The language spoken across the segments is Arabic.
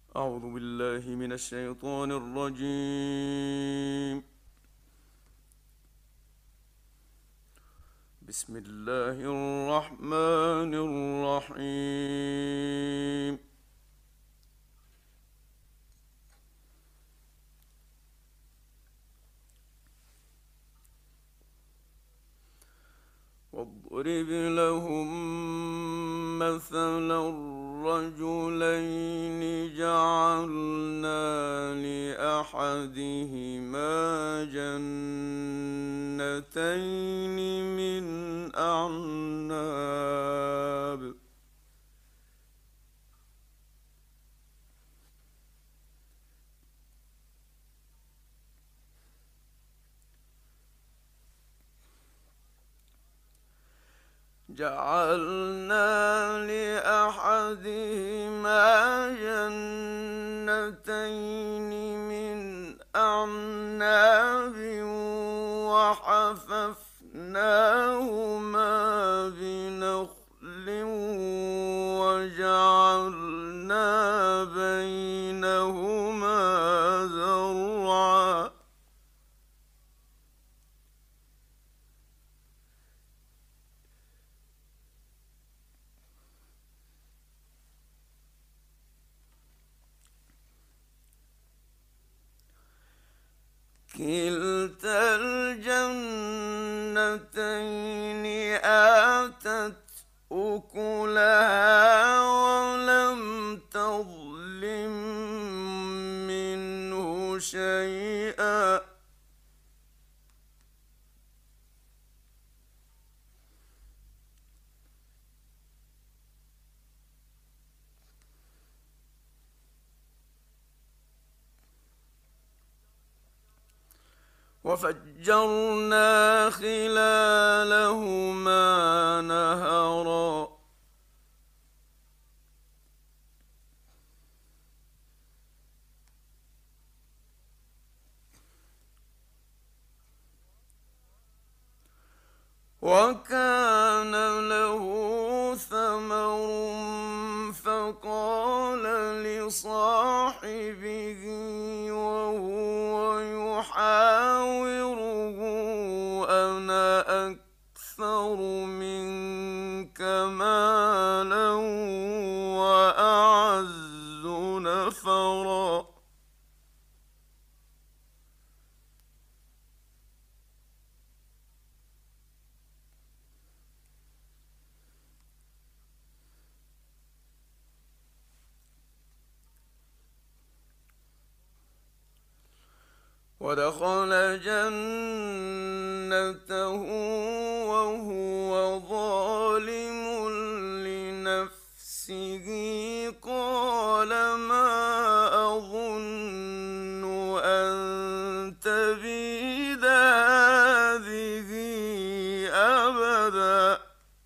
أعوذ بالله من الشيطان الرجيم. بسم الله الرحمن الرحيم. واضرب لهم مثلا الرجلين جعلنا لأحدهما جنتين من أعناب جعلنا لأحدهما جنتين من أعناب وحففناهما بنخل وجعلنا بينهما زرعا كلتا الجنتين آتت أكلها ولم تظلم منه شيئا وفجرنا خلالهما نهرا وكان له ثمر فقال لصاحبه وهو يحاوره أنا أكثر منك مالا وأعز نفرا ودخل جنته وهو ظالم لنفسه قال ما أظن أن تبيد هذه أبدا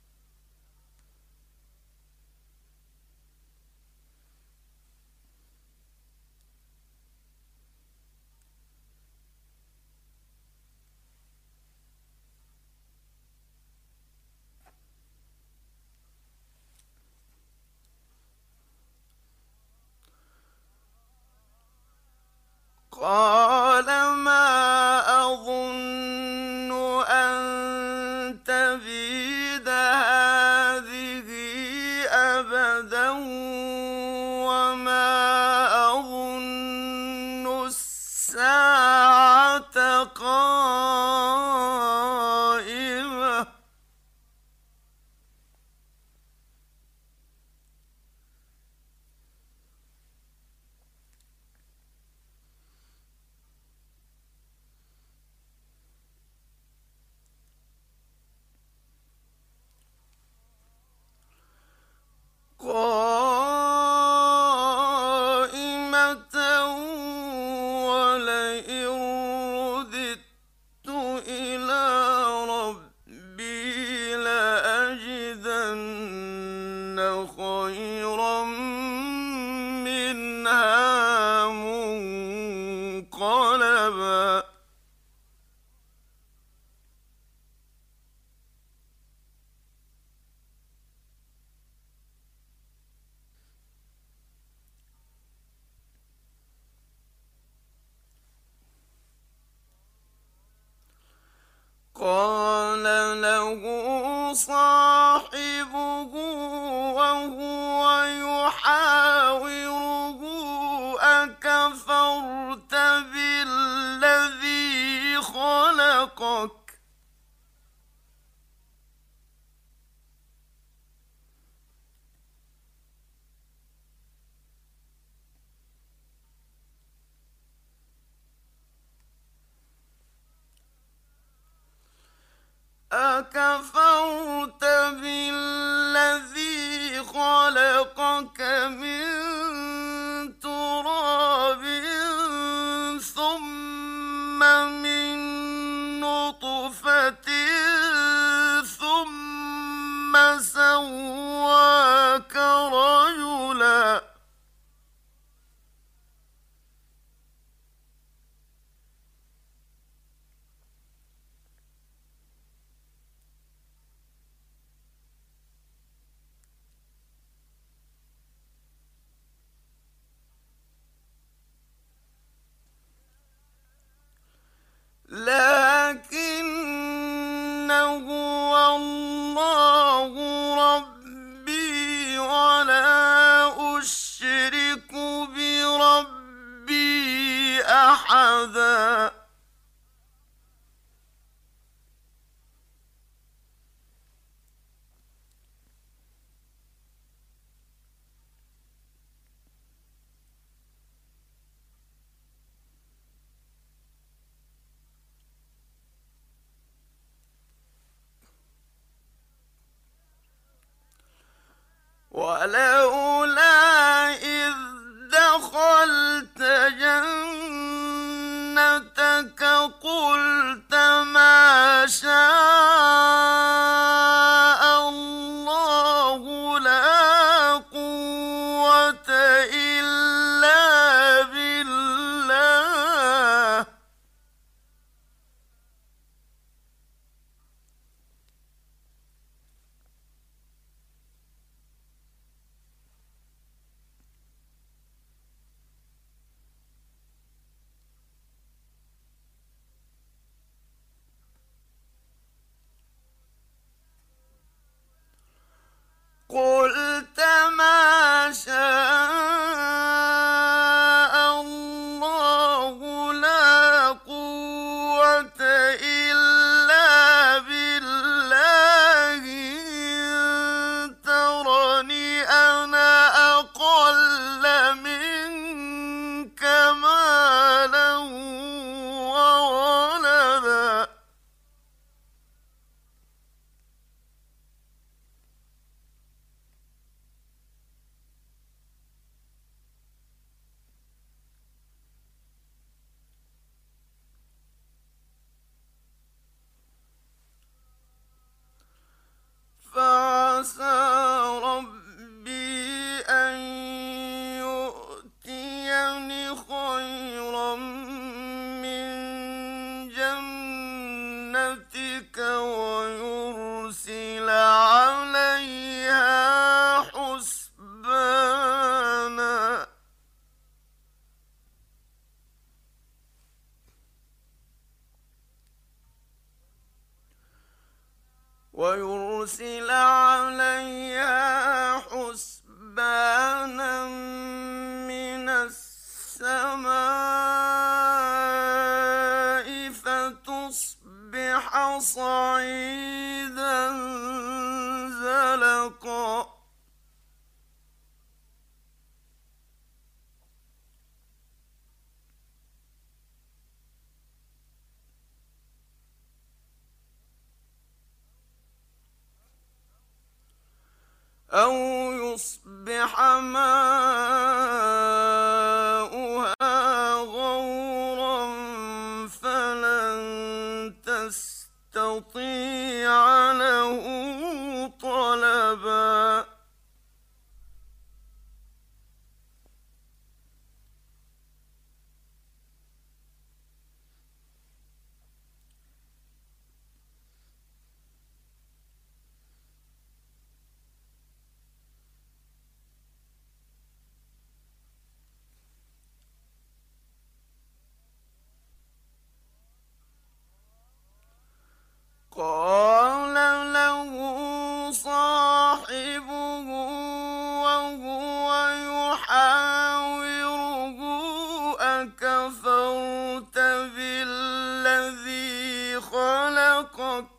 قال ما أظن أن تبيد هذه أبدا وما أظن الساعة قائمة قائمة ولئن رددت إلى ربي لأجدن خيرا منها منقلبا قال له صاحبه وهو يحاوره: أكفرت بالذي خلقك أكفرت بالذي خلقك من تراب ثم من نطفة ثم سواك رجلا. لكن هو الله ربي ولا أشرك بربي أحدا. ولولا إذ دخلت جنتك قلت ما شاء الله لا قوة إلا بالله. قلت ما شاء الله لا قوة إلا بالله. إن ترني أنا أقل منك مالا وولدا. فعسى ربي أن يؤتيني خيرا من جنتك ويرسل عليها حسبانا. ويرسل عليها حسبانا من السماء فتصبح صعيدا زلقا. أو يصبح ماؤها غورا فلن تستطيع له طلبا. أكفرت بالذي خلقك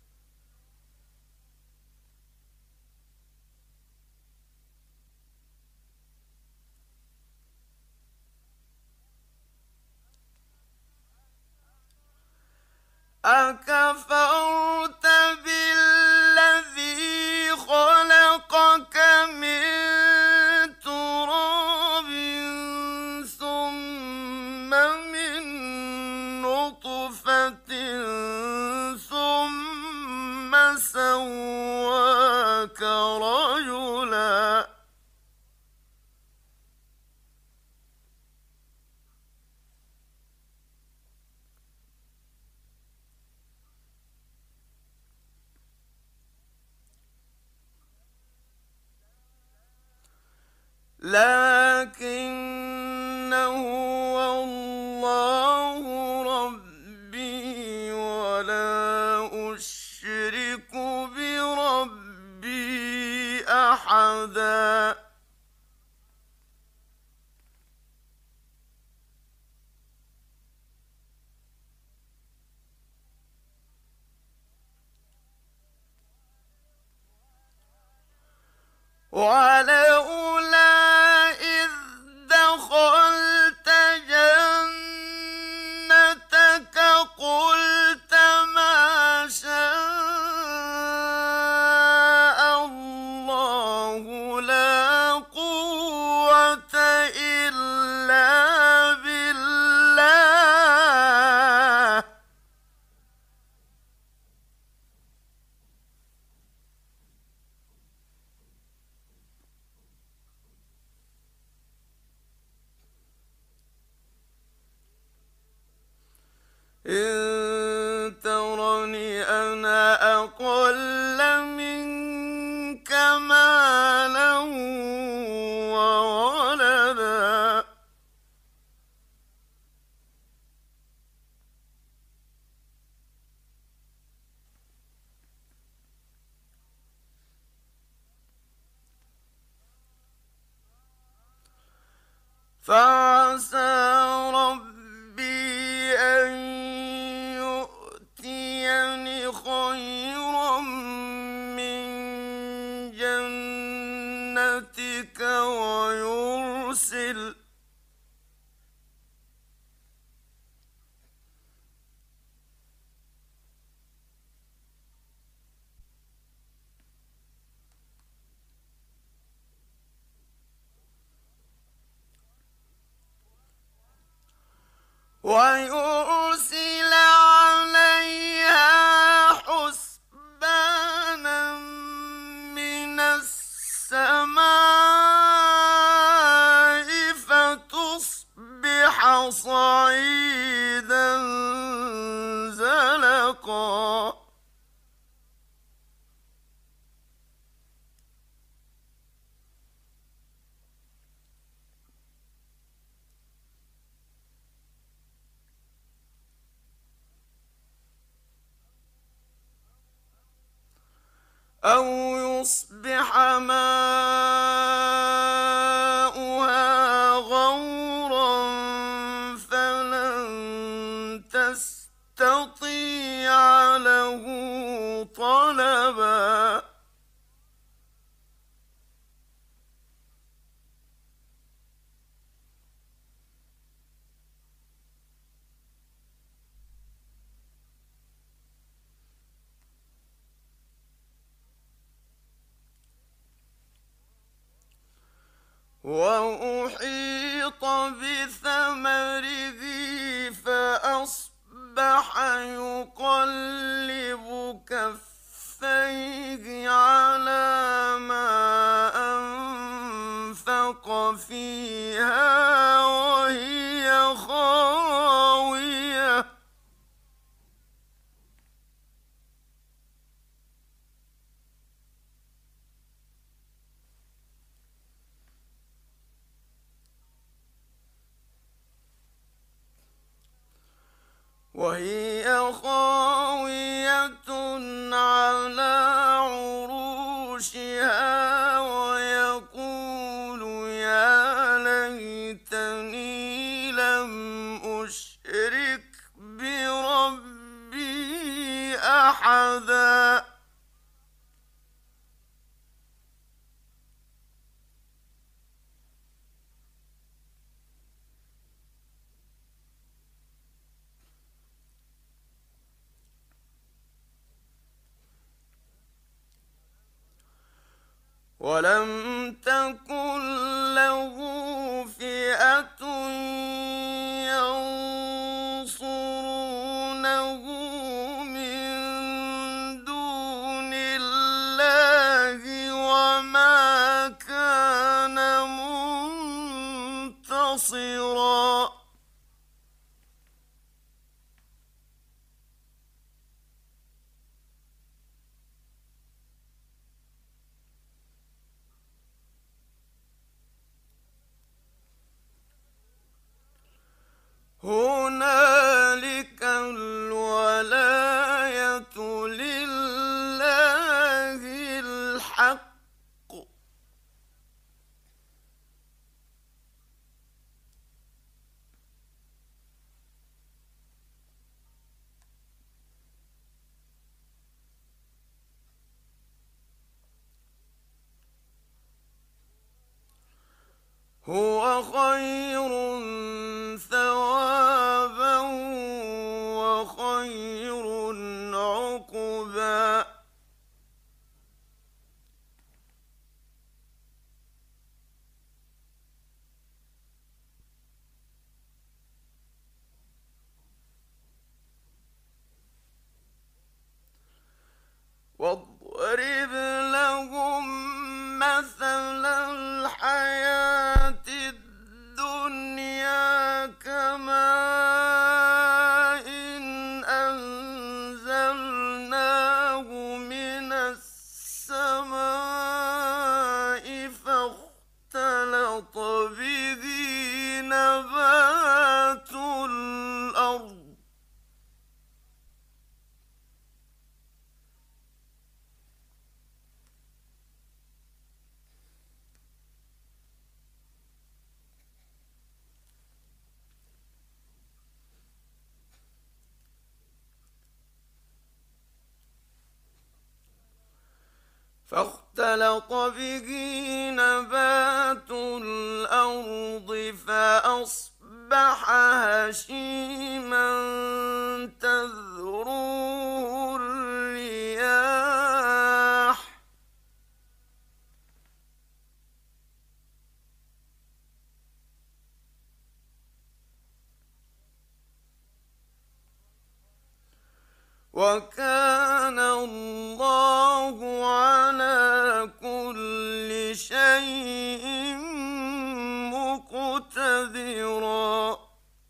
أكفرت بالذي خلقك من تراب ثم من نطفة ثم سواك رجلا لكن هو الله ربي ولا أشرك بربي أحدا ولولا إذ دخلت جنتك قلت ما شاء الله لا قوة إلا بالله إن ترني أنا أقل منك مالا وولدا فعسى ربي أن يؤتيني خيرا من جنتك ويرسل عليها حسبانا من السماء فتصبح صعيدا زلقا أو يصبح ماؤها غورا فلن تستطيع له طلبا وأحيط بثمره فأصبح يقلب كفيه على ما أنفق فيها وهي خاوية على عروشها ويقول يا ليتني لم ولم تكن له فئة ينصرونه من دون الله وما كان منتصرا. هنالك الولاية لله الحق. هو خير ثوابا وخير عقبا. واضرب لهم مثل الحياة الدنيا كماء إن أنزلناه من السماء فاختلط به نبات الأرض فاختلط به نبات الأرض فأصبح هشيما تذروه الرياح وكان الله على كل شيء مقتدرا.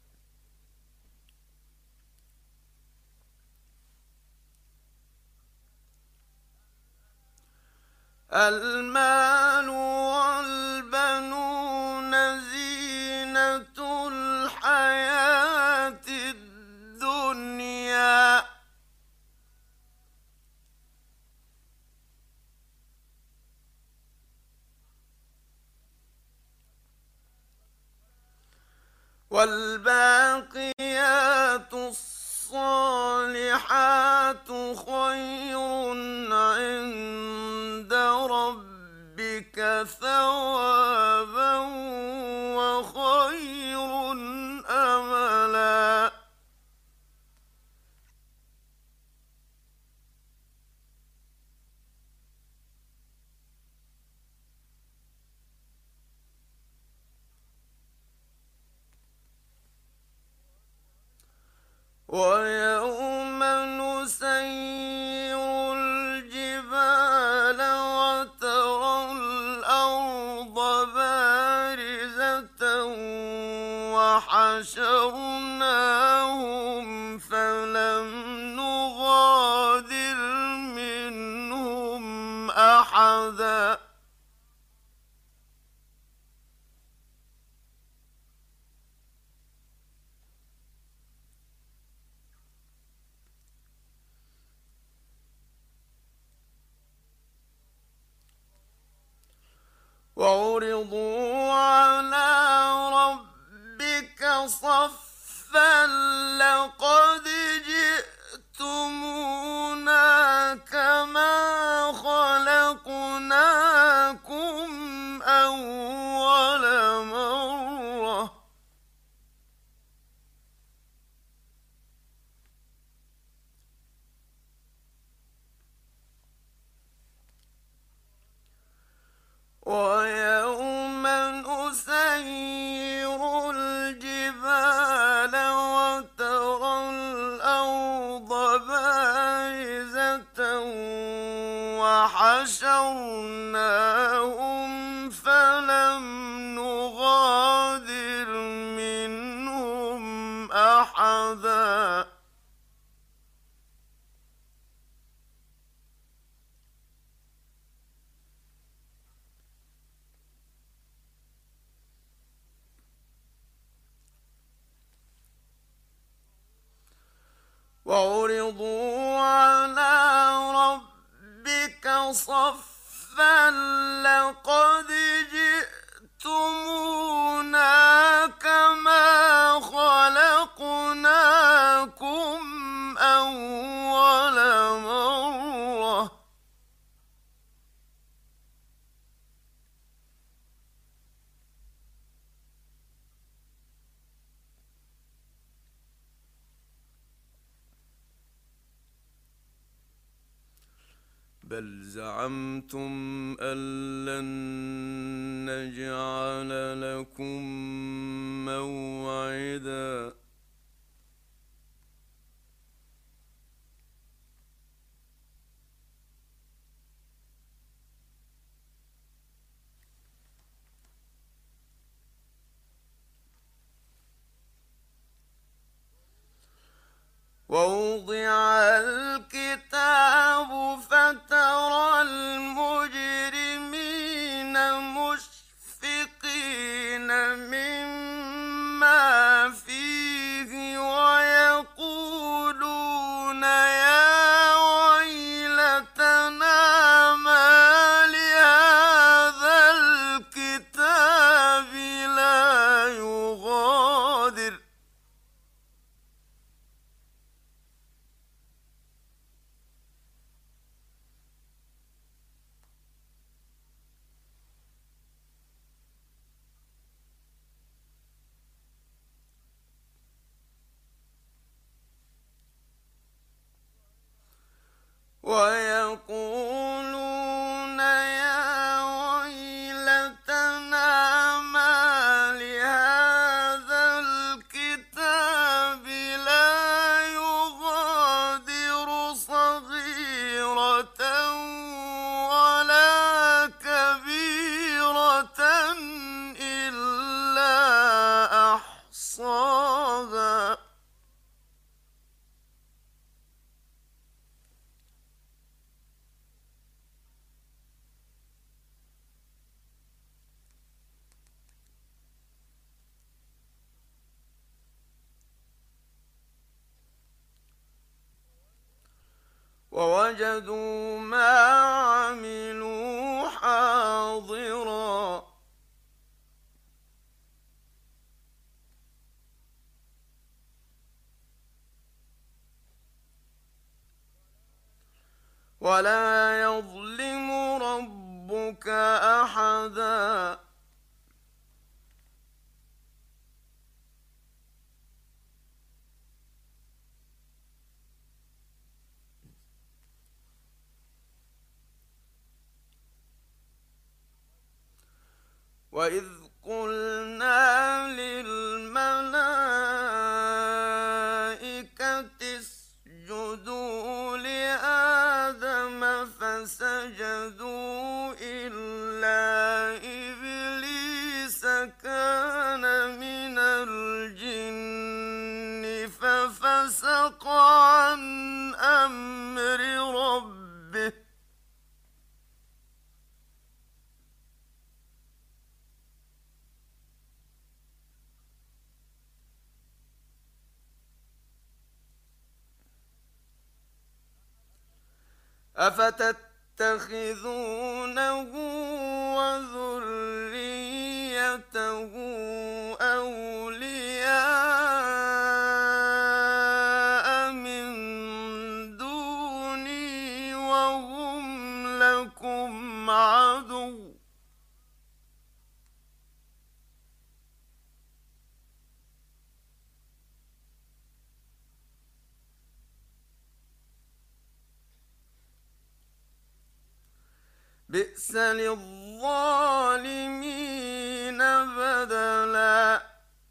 المال والبنون زينة الحياة الدنيا والباقيات الصالحات خير عند ربك ثوابا وخير أملا. ويوم نسير الجبال وترى الأرض بارزة وحشرناهم فلم نغادر منهم أحدا. وعرضوا على ربك صفا لقد جئتمونا كما خلقناكم أول مرة ويوم نسير الجبال وترى الأرض بارزة وحشرناهم فلم نغادر منهم أحدا وعرضوا على ربك صفا لقد جئتمونا كما خلقناكم أول مرة بل زعمتم أن لن نجعل لكم موعدا ووضع الكتاب فترى المجرمين مشفقين مما فيه ويقولون يا ويلتنا ما لهذا الكتاب لا يغادر ويقولون يا ويلتنا ما لهذا الكتاب لا يغادر صغيرة ولا كبيرة إلا أحصاها ووجدوا ما عملوا حاضرا ولا يظلم ربك أحدا وإذ قلنا للملائكة اسجدوا لآدم فسجدوا إلا إبليس كان من الجن ففسق عن أمر ربه أفتتخذونه وذريته أولياء من دوني وهم لكم عدو بئس للظالمين الظالمين بدلا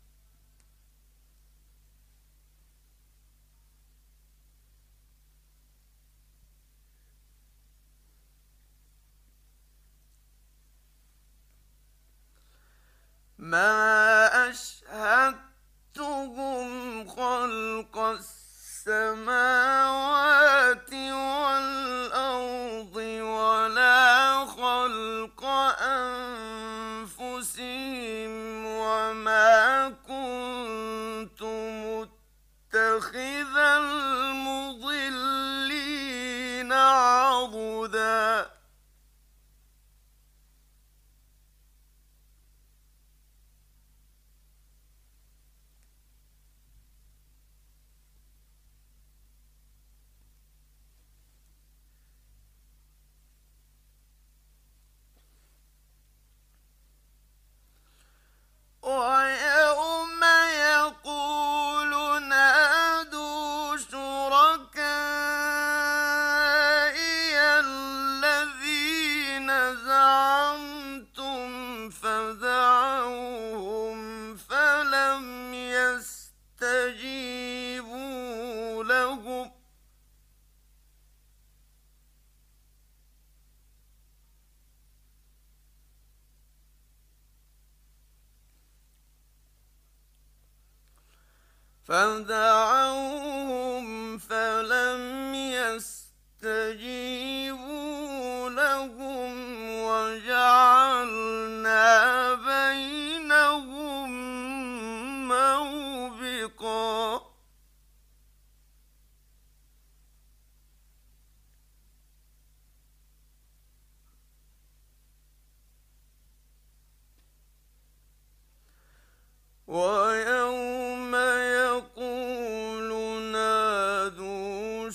ما أشهدتهم خلق السماوات والأرض ولا خلق أنفسهم وما كنت متخذ المضلين عضدا ويوم يقول نادوا شركائي الذين زعمتم فدعوهم فلم يستجيبوا لهم وجعلنا بينهم موبقا ويوم يقول نادوا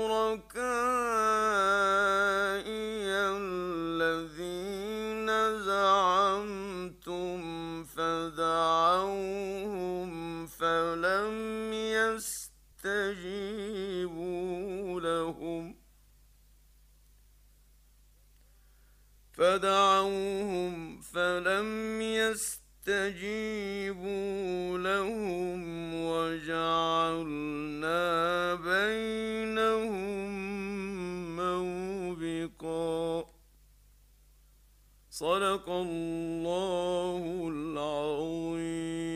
شركائي الذين زعمتم فدعوهم فلم يستجيبوا لهم وجعلنا بينهم موبقا صدق الله العظيم.